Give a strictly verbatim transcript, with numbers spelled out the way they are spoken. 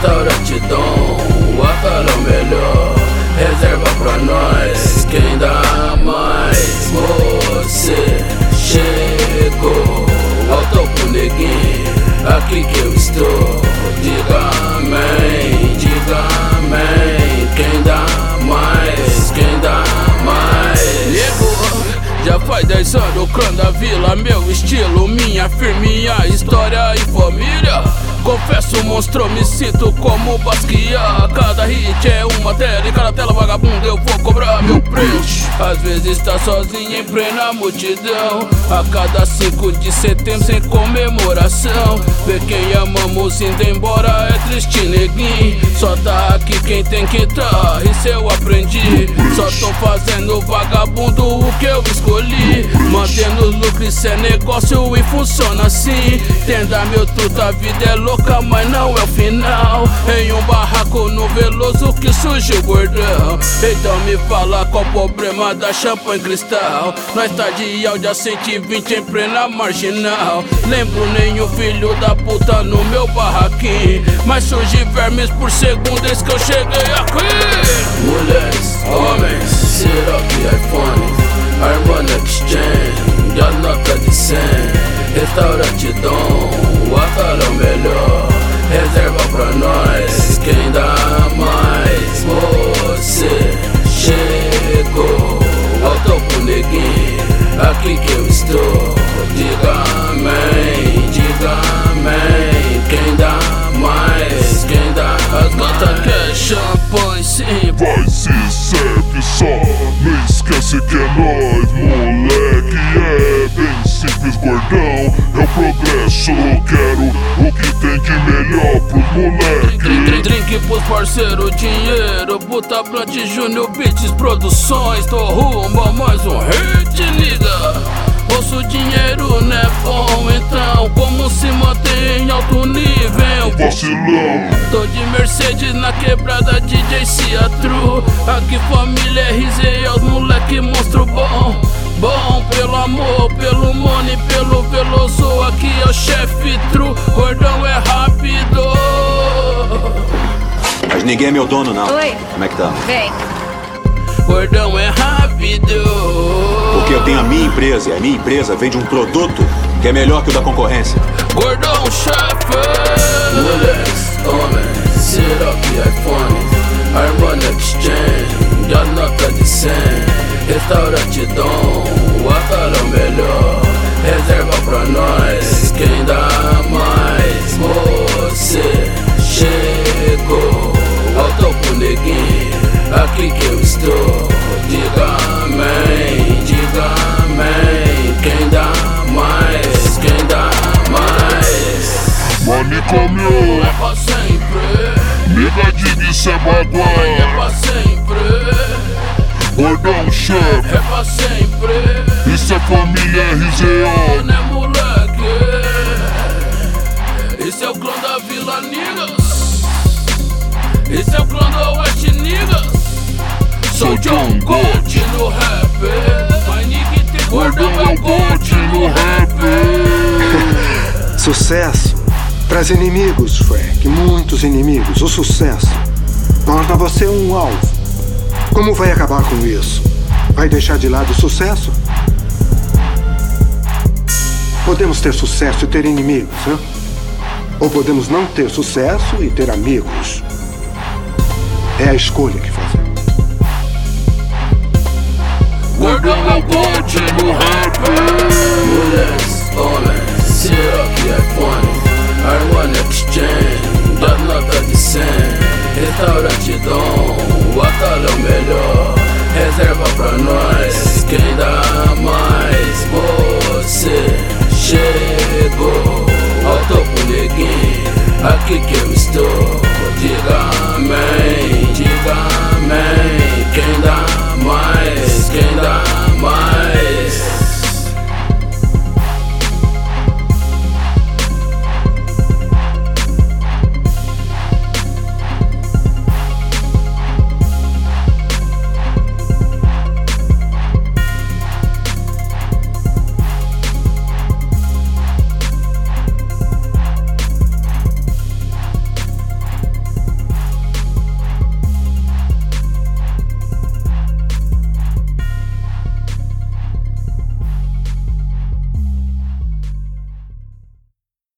Restaurante Dom, o hotel é o melhor. Reserva pra nós, quem dá mais? Você chegou ao topo, neguinho, aqui que eu estou. Diga amém, diga amém. Quem dá mais? Quem dá mais? Nego, já faz dez anos o clã da vila, meu estilo, minha firminha, história e família. Confesso, monstro, me sinto como Basquiat. Cada hit é uma tela e cada tela vagabundo eu vou cobrar meu preço. Às vezes tá sozinho em plena multidão, a cada cinco de setembro sem comemoração. Ver quem amamos indo embora é triste, neguinho. Só tá aqui quem tem que tá, isso eu aprendi. Só tô fazendo vagabundo o que eu escolhi, mantendo lucro, isso é negócio e funciona assim. Entenda meu truto, a vida é louca, mas não é o final. Em um barraco no Veloso que surgiu gordão. Então me fala qual o problema da champanhe cristal. Nós tá de áudio a cento e vinte em plena marginal. Lembro nenhum filho da puta no meu barraquinho, mas surge vermes por segundo desde que eu cheguei aqui. Mulheres, homens, syrup e iPhone, Armani Exchange, as notas de cem. Restaurante Dom, o hotel é o melhor. Reserva pra nós, quem dá mais? Você chegou ao topo, neguinho, aqui que eu estou. Diga amém, diga amém. Quem dá mais? Quem dá? As gotas que é champanhe, sim. Vai se serve só, não esquece que é nóis, moleque. É bem simples, gordão, é o progresso. Quero o que tem de melhor pros moleque. Drink, drink pros parceiros, dinheiro, Buta Blunt, Junior Beats Produções. Tô rumo a mais um hit, liga. Ouço dinheiro não é bom, então como se mantém em alto nível? Vacilão. Tô de Mercedes na quebrada, D J Ciatru. Aqui família R Z, os moleque monstro bom. Bom pelo amor, pelo money, pelo Veloso. Aqui é o chefe true, gordão é rápido. Mas ninguém é meu dono não. Oi. Como é que tá? Vem. Gordão é rápido. Porque eu tenho a minha empresa, e a minha empresa vende um produto que é melhor que o da concorrência. Gordão chefe. Mulheres, homens, syrup e iPhone, Armani Exchange, as notas de cem. Restaurante Dom, o hotel é o melhor. Reserva pra nós, quem dá mais? Você chegou ao topo, neguinho, aqui que eu estou. Diga amém, diga amém. Quem dá mais? Quem dá mais? Manicômio, É pra sempre. nega diga isso é É baguá. pra sempre. Gordão chefe, É pra sempre. isso é família R Z O. Né, moleque? Esse é o clã da Vila, niggas. Esse é o clã do Oeste, niggas. Sou John Gold no rap, mas ninguém tem Gordão é o Gold no rap. Sucesso traz inimigos, Frank, muitos inimigos. O sucesso torna você um alvo. Como vai acabar com isso? Vai deixar de lado o sucesso? Podemos ter sucesso e ter inimigos, né? Ou podemos não ter sucesso e ter amigos. É a escolha que fazemos. Gordão é o Gold no rap. Mulheres, homens, syrup e iPhone, Armani Exchange, das notas de cem. Restaurante Dom, o hotel é o melhor. Reserva pra nós, quem dá mais? Você chegou ao topo, neguinho, aqui que eu estou. Diga amém.